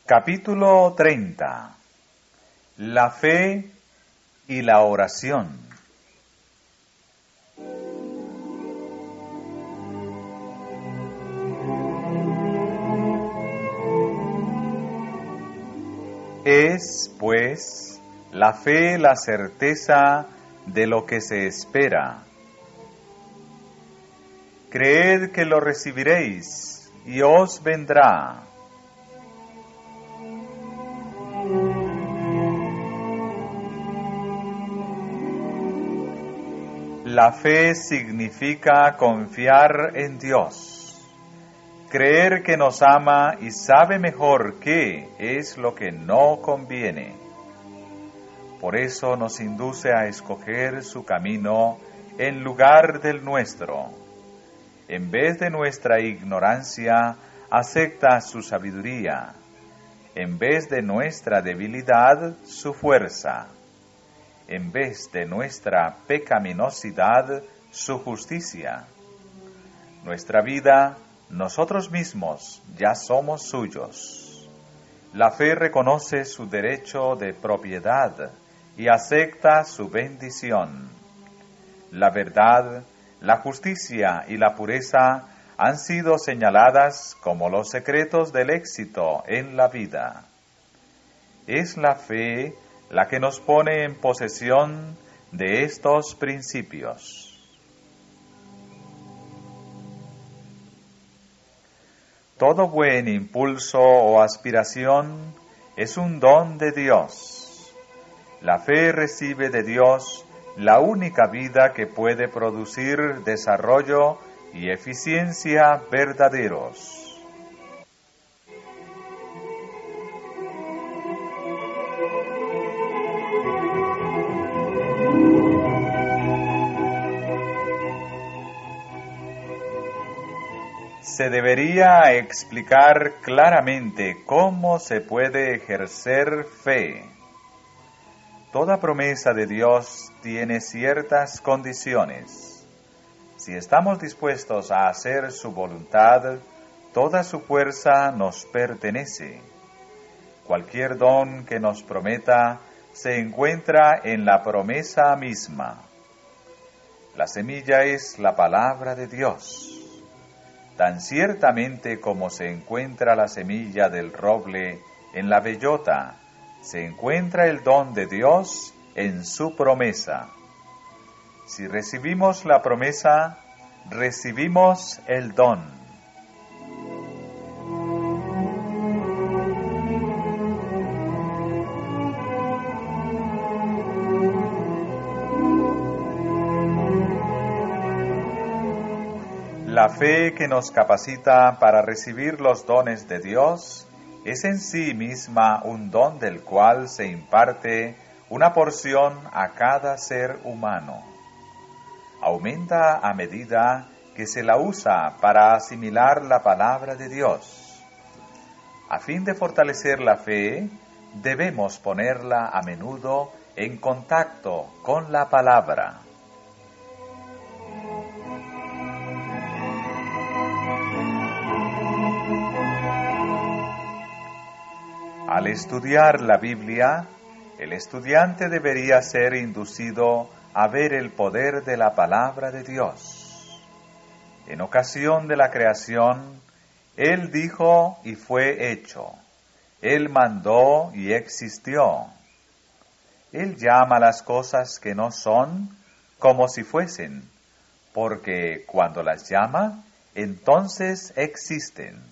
Capítulo 30. La fe y la oración. Es, pues, la fe la certeza de lo que se espera. Creed que lo recibiréis y os vendrá. La fe significa confiar en Dios, creer que nos ama y sabe mejor qué es lo que no conviene. Por eso nos induce a escoger su camino en lugar del nuestro. En vez de nuestra ignorancia, acepta su sabiduría. En vez de nuestra debilidad, su fuerza. En vez de nuestra pecaminosidad, su justicia. Nuestra vida, nosotros mismos, ya somos suyos. La fe reconoce su derecho de propiedad y acepta su bendición. La verdad, la justicia y la pureza han sido señaladas como los secretos del éxito en la vida. Es la fe la que nos pone en posesión de estos principios. Todo buen impulso o aspiración es un don de Dios. La fe recibe de Dios la única vida que puede producir desarrollo y eficiencia verdaderos. Se debería explicar claramente cómo se puede ejercer fe. Toda promesa de Dios tiene ciertas condiciones. Si estamos dispuestos a hacer su voluntad, toda su fuerza nos pertenece. Cualquier don que nos prometa se encuentra en la promesa misma. La semilla es la palabra de Dios. Tan ciertamente como se encuentra la semilla del roble en la bellota, se encuentra el don de Dios en su promesa. Si recibimos la promesa, recibimos el don. La fe que nos capacita para recibir los dones de Dios es en sí misma un don del cual se imparte una porción a cada ser humano. Aumenta a medida que se la usa para asimilar la palabra de Dios. A fin de fortalecer la fe, debemos ponerla a menudo en contacto con la palabra. Al estudiar la Biblia, el estudiante debería ser inducido a ver el poder de la palabra de Dios. En ocasión de la creación, Él dijo y fue hecho. Él mandó y existió. Él llama las cosas que no son como si fuesen, porque cuando las llama, entonces existen.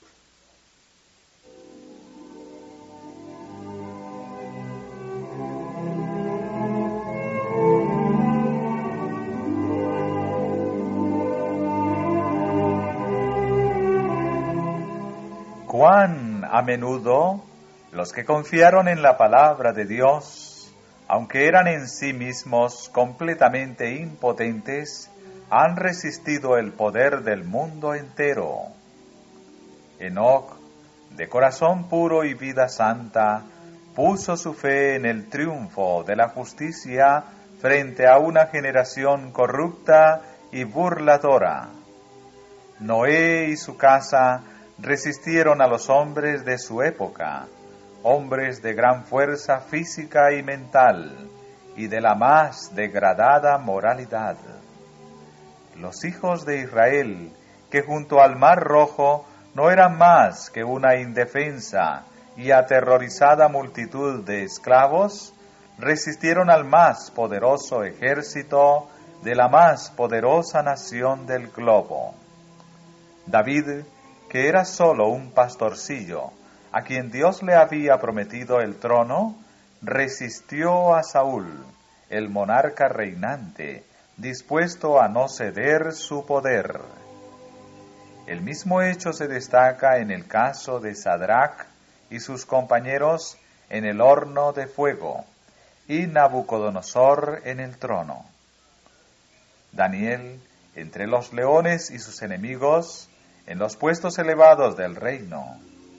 Cuán a menudo los que confiaron en la palabra de Dios, aunque eran en sí mismos completamente impotentes, han resistido el poder del mundo entero. Enoc, de corazón puro y vida santa, puso su fe en el triunfo de la justicia frente a una generación corrupta y burladora. Noé y su casa resistieron a los hombres de su época, hombres de gran fuerza física y mental, y de la más degradada moralidad. Los hijos de Israel, que junto al Mar Rojo no eran más que una indefensa y aterrorizada multitud de esclavos, resistieron al más poderoso ejército de la más poderosa nación del globo. David, que era solo un pastorcillo, a quien Dios le había prometido el trono, resistió a Saúl, el monarca reinante, dispuesto a no ceder su poder. El mismo hecho se destaca en el caso de Sadrach y sus compañeros en el horno de fuego, y Nabucodonosor en el trono. Daniel, entre los leones y sus enemigos, en los puestos elevados del reino.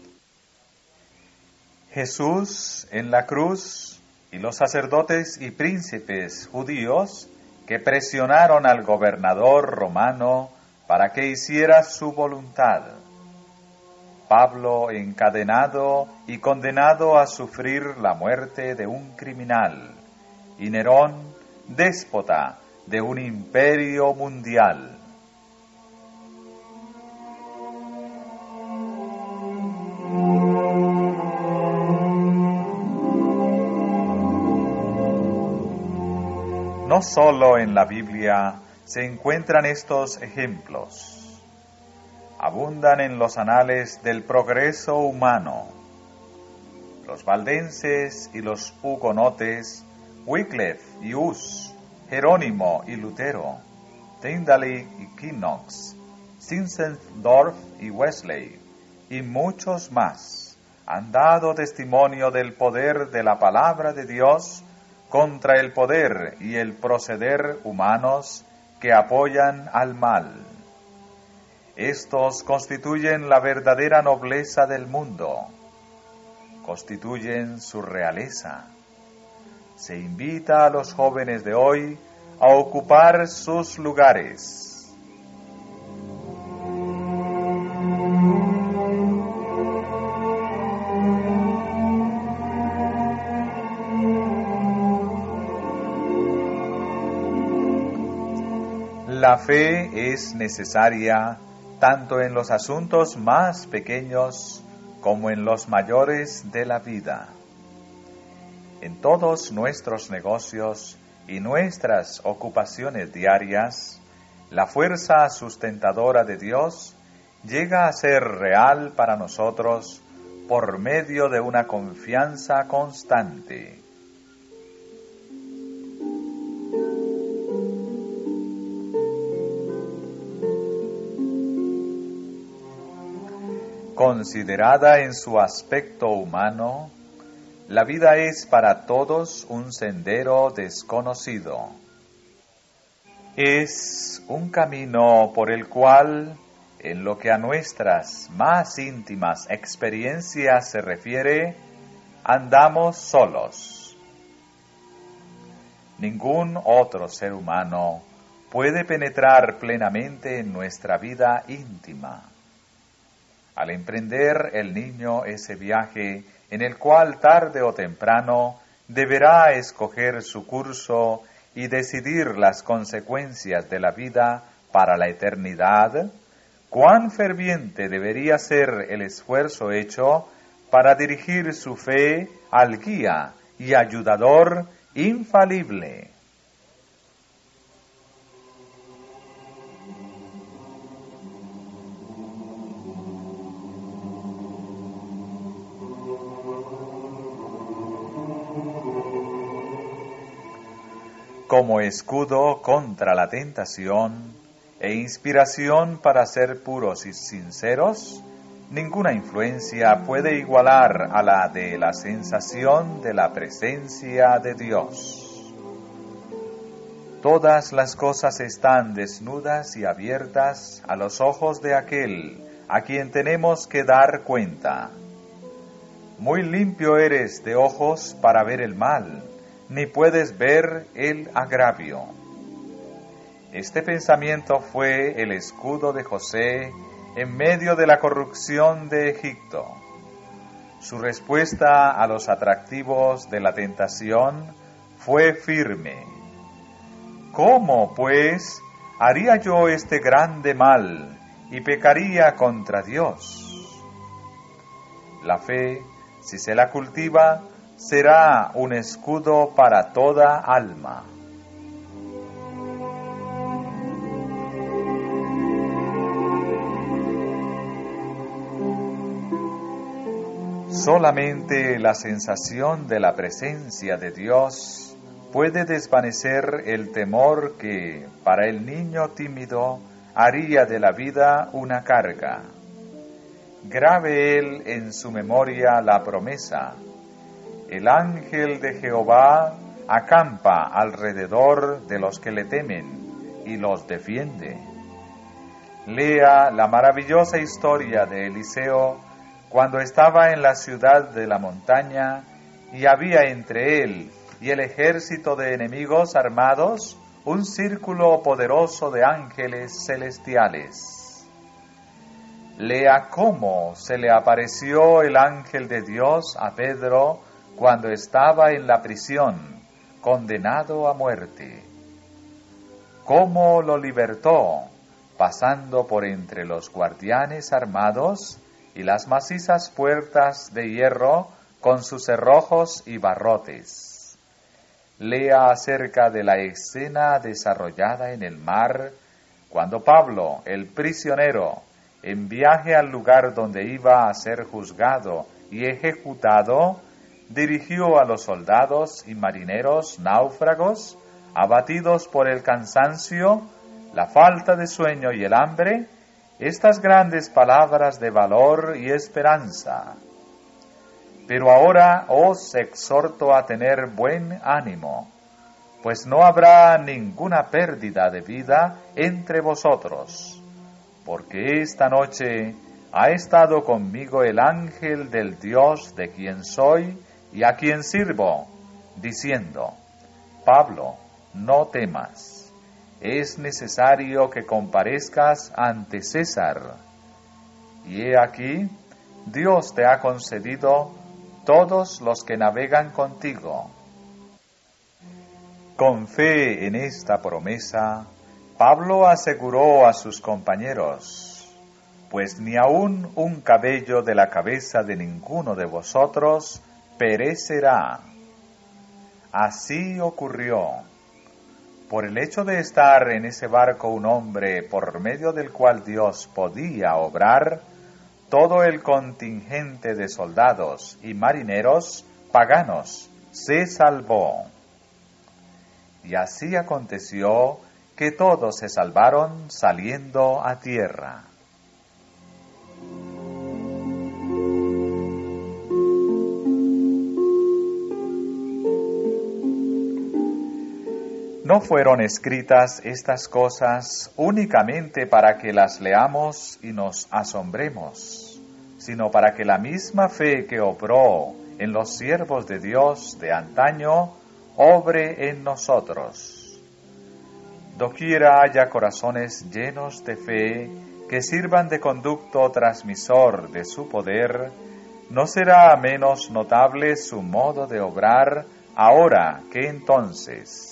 Jesús en la cruz y los sacerdotes y príncipes judíos que presionaron al gobernador romano para que hiciera su voluntad. Pablo encadenado y condenado a sufrir la muerte de un criminal, y Nerón, déspota de un imperio mundial. No solo en la Biblia se encuentran estos ejemplos. Abundan en los anales del progreso humano. Los valdenses y los hugonotes, Wycliffe y Hus, Jerónimo y Lutero, Tyndale y Knox, Zinzendorf y Wesley, y muchos más, han dado testimonio del poder de la palabra de Dios contra el poder y el proceder humanos que apoyan al mal. Estos constituyen la verdadera nobleza del mundo, constituyen su realeza. Se invita a los jóvenes de hoy a ocupar sus lugares. La fe es necesaria tanto en los asuntos más pequeños como en los mayores de la vida. En todos nuestros negocios y nuestras ocupaciones diarias, la fuerza sustentadora de Dios llega a ser real para nosotros por medio de una confianza constante. Considerada en su aspecto humano, la vida es para todos un sendero desconocido. Es un camino por el cual, en lo que a nuestras más íntimas experiencias se refiere, andamos solos. Ningún otro ser humano puede penetrar plenamente en nuestra vida íntima. Al emprender el niño ese viaje en el cual tarde o temprano deberá escoger su curso y decidir las consecuencias de la vida para la eternidad, cuán ferviente debería ser el esfuerzo hecho para dirigir su fe al guía y ayudador infalible. Como escudo contra la tentación e inspiración para ser puros y sinceros, ninguna influencia puede igualar a la de la sensación de la presencia de Dios. Todas las cosas están desnudas y abiertas a los ojos de aquel a quien tenemos que dar cuenta. Muy limpio eres de ojos para ver el mal, ni puedes ver el agravio. Este pensamiento fue el escudo de José en medio de la corrupción de Egipto. Su respuesta a los atractivos de la tentación fue firme. ¿Cómo, pues, haría yo este grande mal y pecaría contra Dios? La fe, si se la cultiva, será un escudo para toda alma. Solamente la sensación de la presencia de Dios puede desvanecer el temor que, para el niño tímido, haría de la vida una carga. Grabe él en su memoria la promesa: el ángel de Jehová acampa alrededor de los que le temen y los defiende. Lea la maravillosa historia de Eliseo cuando estaba en la ciudad de la montaña y había entre él y el ejército de enemigos armados un círculo poderoso de ángeles celestiales. Lea cómo se le apareció el ángel de Dios a Pedro cuando estaba en la prisión, condenado a muerte. Cómo lo libertó, pasando por entre los guardianes armados y las macizas puertas de hierro con sus cerrojos y barrotes. Lea acerca de la escena desarrollada en el mar, cuando Pablo, el prisionero, en viaje al lugar donde iba a ser juzgado y ejecutado, dirigió a los soldados y marineros náufragos, abatidos por el cansancio, la falta de sueño y el hambre, estas grandes palabras de valor y esperanza. Pero ahora os exhorto a tener buen ánimo, pues no habrá ninguna pérdida de vida entre vosotros, porque esta noche ha estado conmigo el ángel del Dios de quien soy y a quien sirvo, diciendo: Pablo, no temas. Es necesario que comparezcas ante César. Y he aquí, Dios te ha concedido todos los que navegan contigo. Con fe en esta promesa, Pablo aseguró a sus compañeros: pues ni aun un cabello de la cabeza de ninguno de vosotros perecerá. Así ocurrió. Por el hecho de estar en ese barco un hombre por medio del cual Dios podía obrar, todo el contingente de soldados y marineros paganos se salvó. Y así aconteció que todos se salvaron saliendo a tierra. No fueron escritas estas cosas únicamente para que las leamos y nos asombremos, sino para que la misma fe que obró en los siervos de Dios de antaño obre en nosotros. Doquiera haya corazones llenos de fe que sirvan de conducto transmisor de su poder, no será menos notable su modo de obrar ahora que entonces.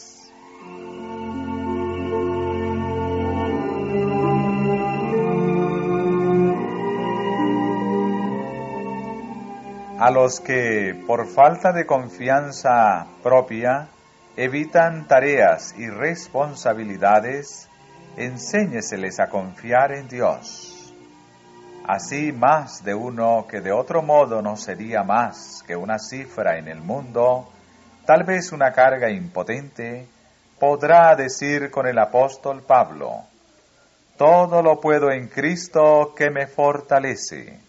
A los que, por falta de confianza propia, evitan tareas y responsabilidades, enséñeseles a confiar en Dios. Así más de uno que de otro modo no sería más que una cifra en el mundo, tal vez una carga impotente, podrá decir con el apóstol Pablo: todo lo puedo en Cristo que me fortalece.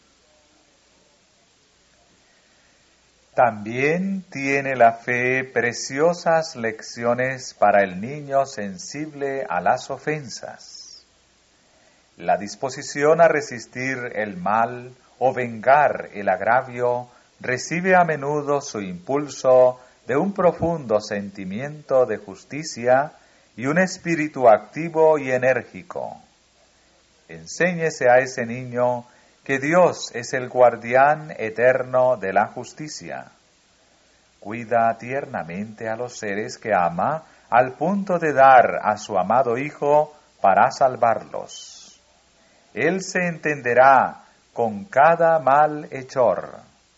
También tiene la fe preciosas lecciones para el niño sensible a las ofensas. La disposición a resistir el mal o vengar el agravio recibe a menudo su impulso de un profundo sentimiento de justicia y un espíritu activo y enérgico. Enséñese a ese niño que Dios es el guardián eterno de la justicia. Cuida tiernamente a los seres que ama al punto de dar a su amado Hijo para salvarlos. Él se entenderá con cada malhechor.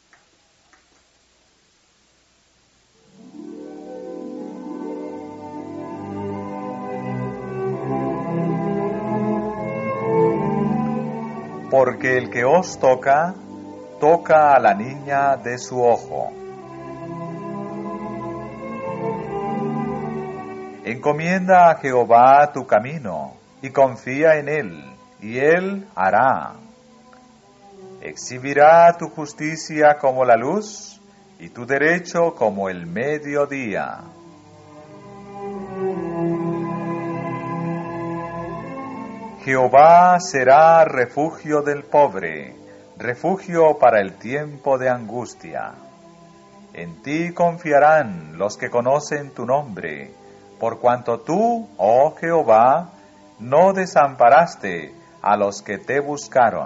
Porque el que os toca, toca a la niña de su ojo. Encomienda a Jehová tu camino, y confía en Él, y Él hará. Exhibirá tu justicia como la luz, y tu derecho como el mediodía. Jehová será refugio del pobre, refugio para el tiempo de angustia. En ti confiarán los que conocen tu nombre, por cuanto tú, oh Jehová, no desamparaste a los que te buscaron.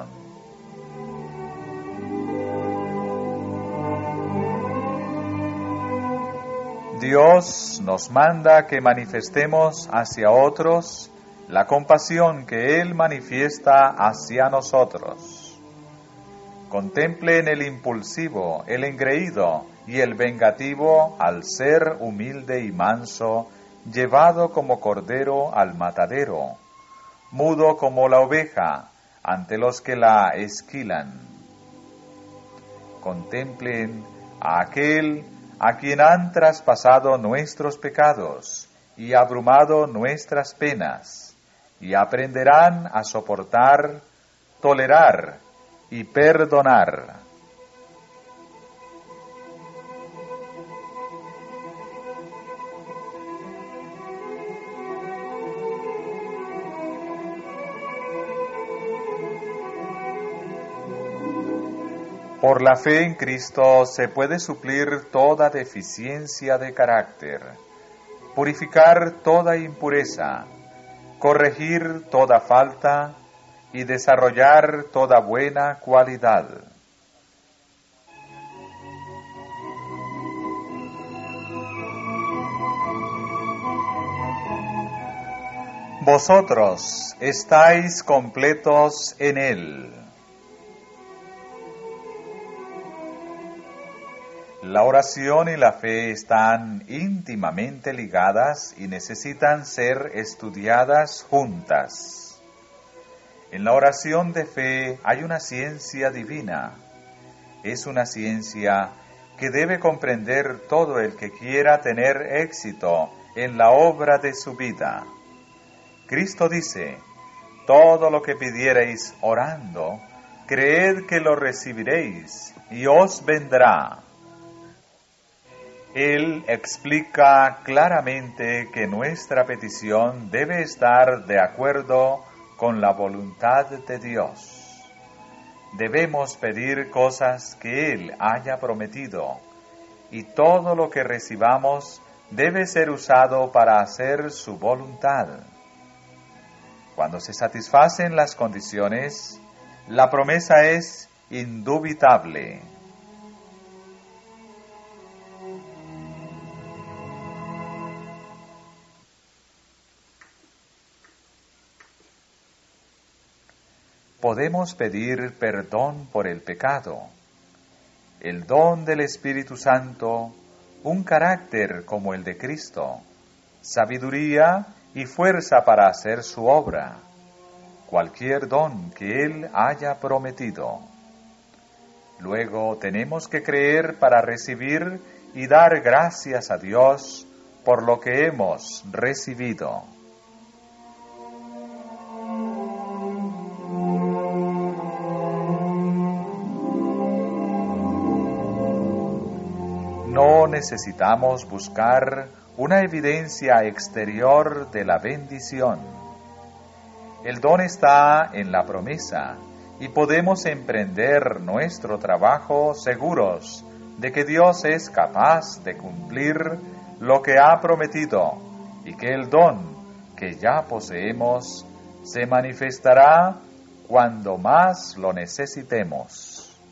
Dios nos manda que manifestemos hacia otros la compasión que Él manifiesta hacia nosotros. Contemplen el impulsivo, el engreído y el vengativo al ser humilde y manso, llevado como cordero al matadero, mudo como la oveja ante los que la esquilan. Contemplen a aquel a quien han traspasado nuestros pecados y abrumado nuestras penas, y aprenderán a soportar, tolerar y perdonar. Por la fe en Cristo se puede suplir toda deficiencia de carácter, purificar toda impureza, corregir toda falta y desarrollar toda buena cualidad. Vosotros estáis completos en Él. La oración y la fe están íntimamente ligadas y necesitan ser estudiadas juntas. En la oración de fe hay una ciencia divina. Es una ciencia que debe comprender todo el que quiera tener éxito en la obra de su vida. Cristo dice: todo lo que pidiereis orando, creed que lo recibiréis y os vendrá. Él explica claramente que nuestra petición debe estar de acuerdo con la voluntad de Dios. Debemos pedir cosas que Él haya prometido, y todo lo que recibamos debe ser usado para hacer su voluntad. Cuando se satisfacen las condiciones, la promesa es indubitable. Podemos pedir perdón por el pecado, el don del Espíritu Santo, un carácter como el de Cristo, sabiduría y fuerza para hacer su obra, cualquier don que Él haya prometido. Luego tenemos que creer para recibir y dar gracias a Dios por lo que hemos recibido. No necesitamos buscar una evidencia exterior de la bendición. El don está en la promesa y podemos emprender nuestro trabajo seguros de que Dios es capaz de cumplir lo que ha prometido y que el don que ya poseemos se manifestará cuando más lo necesitemos.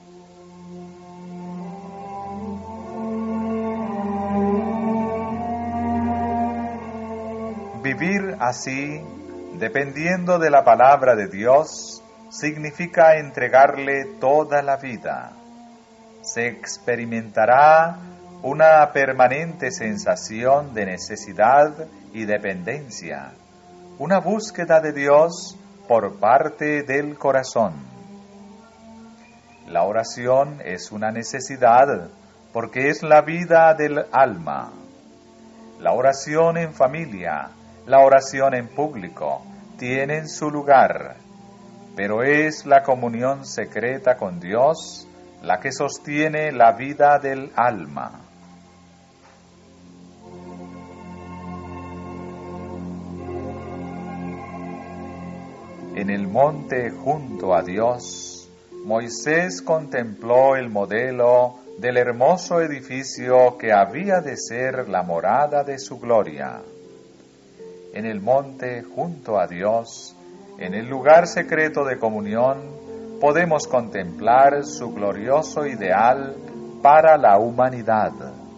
Vivir así, dependiendo de la palabra de Dios, significa entregarle toda la vida. Se experimentará una permanente sensación de necesidad y dependencia, una búsqueda de Dios por parte del corazón. La oración es una necesidad porque es la vida del alma. La oración en familia, la oración en público, tienen su lugar, pero es la comunión secreta con Dios la que sostiene la vida del alma. En el monte junto a Dios, Moisés contempló el modelo del hermoso edificio que había de ser la morada de su gloria. En el monte junto a Dios, en el lugar secreto de comunión, podemos contemplar su glorioso ideal para la humanidad.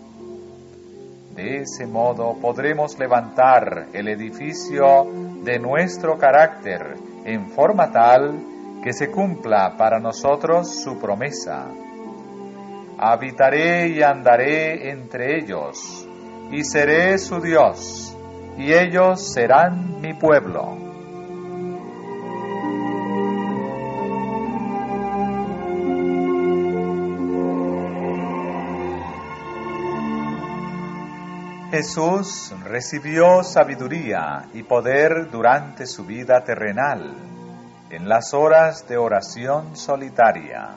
De ese modo podremos levantar el edificio de nuestro carácter en forma tal que se cumpla para nosotros su promesa. Habitaré y andaré entre ellos, y seré su Dios, y ellos serán mi pueblo. Jesús recibió sabiduría y poder durante su vida terrenal, en las horas de oración solitaria.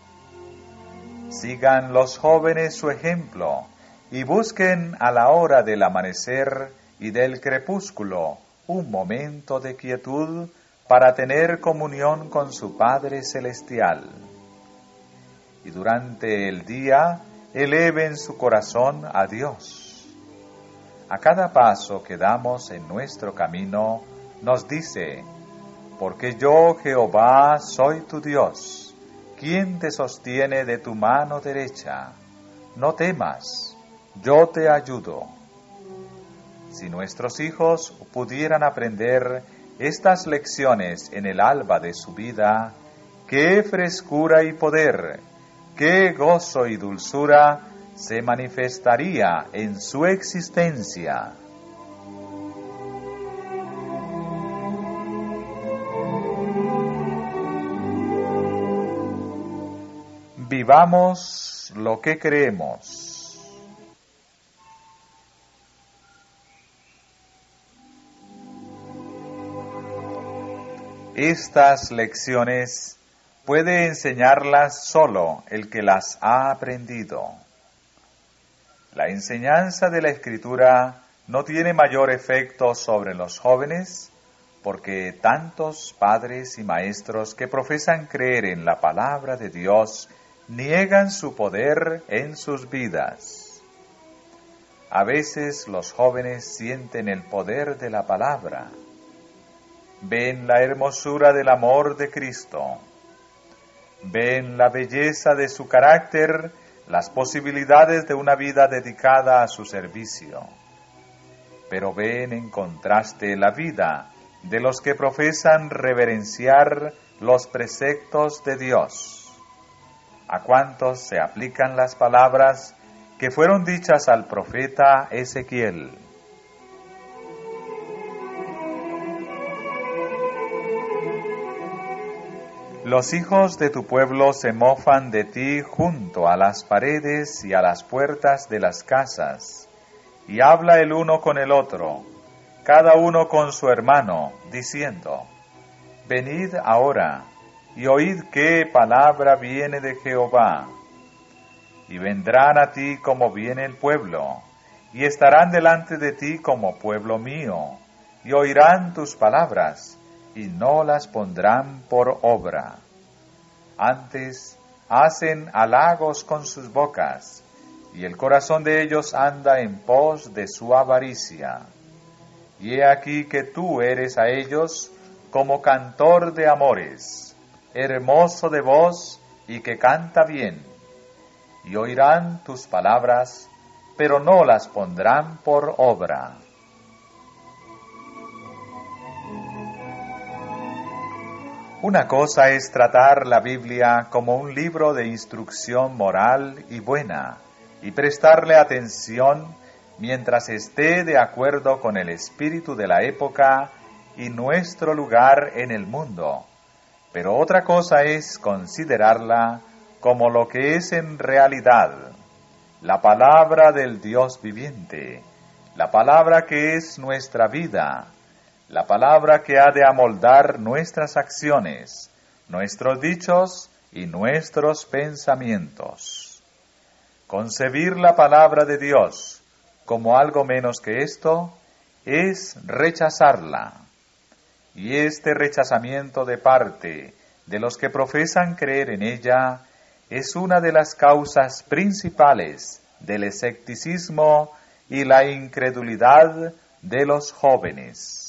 Sigan los jóvenes su ejemplo y busquen a la hora del amanecer y del crepúsculo un momento de quietud para tener comunión con su Padre Celestial. Y durante el día eleven su corazón a Dios. A cada paso que damos en nuestro camino, nos dice: porque yo, Jehová, soy tu Dios, quien te sostiene de tu mano derecha. No temas, yo te ayudo. Si nuestros hijos pudieran aprender estas lecciones en el alba de su vida, qué frescura y poder, qué gozo y dulzura se manifestaría en su existencia. Vivamos lo que creemos. Estas lecciones puede enseñarlas solo el que las ha aprendido. La enseñanza de la Escritura no tiene mayor efecto sobre los jóvenes porque tantos padres y maestros que profesan creer en la palabra de Dios niegan su poder en sus vidas. A veces los jóvenes sienten el poder de la palabra, ven la hermosura del amor de Cristo, ven la belleza de su carácter, las posibilidades de una vida dedicada a su servicio, pero ven en contraste la vida de los que profesan reverenciar los preceptos de Dios. ¿A cuántos se aplican las palabras que fueron dichas al profeta Ezequiel? Los hijos de tu pueblo se mofan de ti junto a las paredes y a las puertas de las casas, y habla el uno con el otro, cada uno con su hermano, diciendo: venid ahora, y oíd qué palabra viene de Jehová. Y vendrán a ti como viene el pueblo, y estarán delante de ti como pueblo mío, y oirán tus palabras, y no las pondrán por obra. Antes hacen halagos con sus bocas, y el corazón de ellos anda en pos de su avaricia. Y he aquí que tú eres a ellos como cantor de amores, hermoso de voz y que canta bien, y oirán tus palabras, pero no las pondrán por obra. Una cosa es tratar la Biblia como un libro de instrucción moral y buena, y prestarle atención mientras esté de acuerdo con el espíritu de la época y nuestro lugar en el mundo. Pero otra cosa es considerarla como lo que es en realidad, la palabra del Dios viviente, la palabra que es nuestra vida, la palabra que ha de amoldar nuestras acciones, nuestros dichos y nuestros pensamientos. Concebir la palabra de Dios como algo menos que esto es rechazarla. Y este rechazamiento de parte de los que profesan creer en ella es una de las causas principales del escepticismo y la incredulidad de los jóvenes.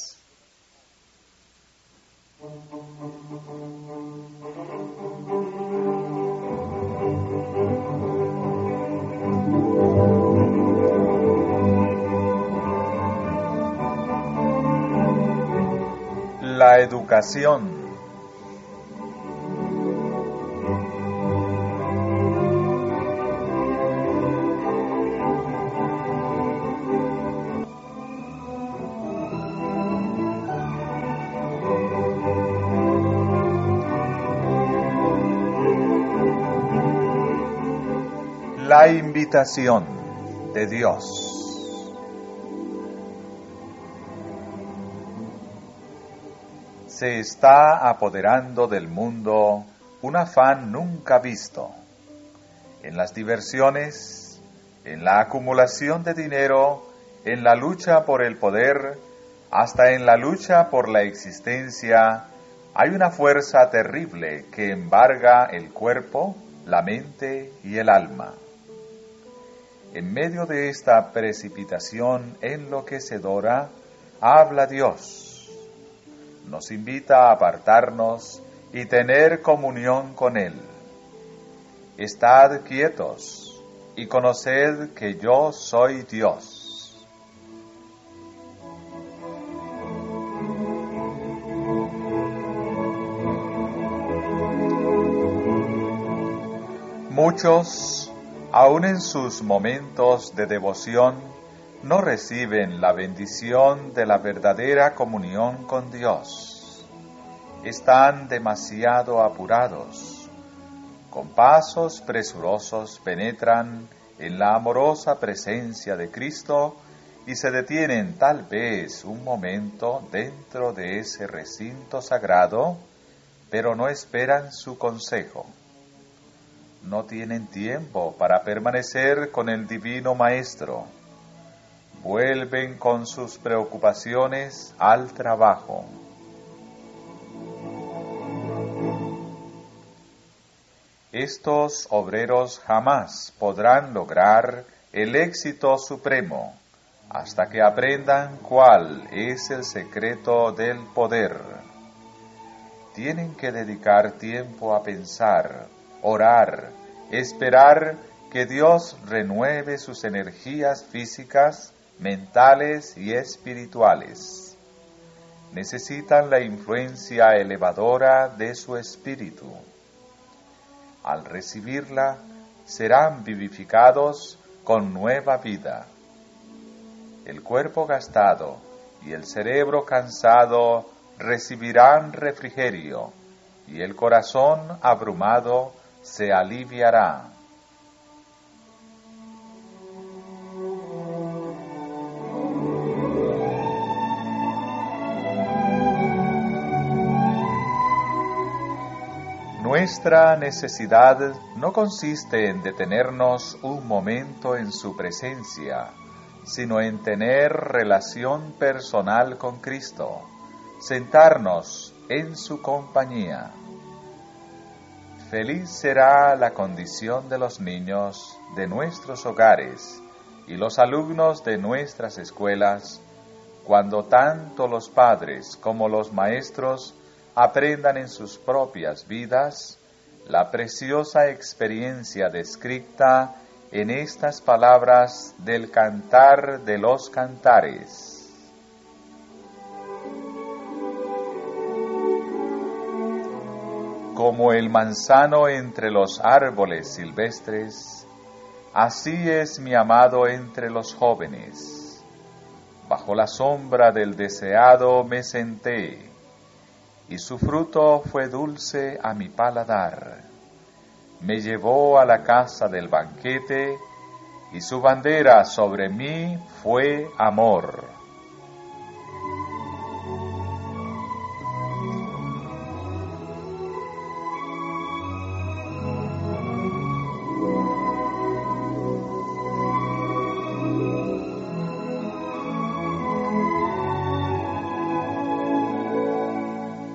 La educación. La invitación de Dios. Se está apoderando del mundo un afán nunca visto. En las diversiones, en la acumulación de dinero, en la lucha por el poder, hasta en la lucha por la existencia, hay una fuerza terrible que embarga el cuerpo, la mente y el alma. En medio de esta precipitación enloquecedora, habla Dios. Nos invita a apartarnos y tener comunión con Él. Estad quietos y conoced que yo soy Dios. Muchos, aun en sus momentos de devoción, no reciben la bendición de la verdadera comunión con Dios. Están demasiado apurados. Con pasos presurosos penetran en la amorosa presencia de Cristo y se detienen tal vez un momento dentro de ese recinto sagrado, pero no esperan su consejo. No tienen tiempo para permanecer con el Divino Maestro. Vuelven con sus preocupaciones al trabajo. Estos obreros jamás podrán lograr el éxito supremo hasta que aprendan cuál es el secreto del poder. Tienen que dedicar tiempo a pensar, orar, esperar que Dios renueve sus energías físicas, mentales y espirituales. Necesitan la influencia elevadora de su espíritu. Al recibirla, serán vivificados con nueva vida. El cuerpo gastado y el cerebro cansado recibirán refrigerio, y el corazón abrumado se aliviará. Nuestra necesidad no consiste en detenernos un momento en su presencia, sino en tener relación personal con Cristo, sentarnos en su compañía. Feliz será la condición de los niños de nuestros hogares y los alumnos de nuestras escuelas, cuando tanto los padres como los maestros aprendan en sus propias vidas la preciosa experiencia descrita en estas palabras del Cantar de los Cantares. Como el manzano entre los árboles silvestres, así es mi amado entre los jóvenes. Bajo la sombra del deseado me senté, y su fruto fue dulce a mi paladar. Me llevó a la casa del banquete, y su bandera sobre mí fue amor.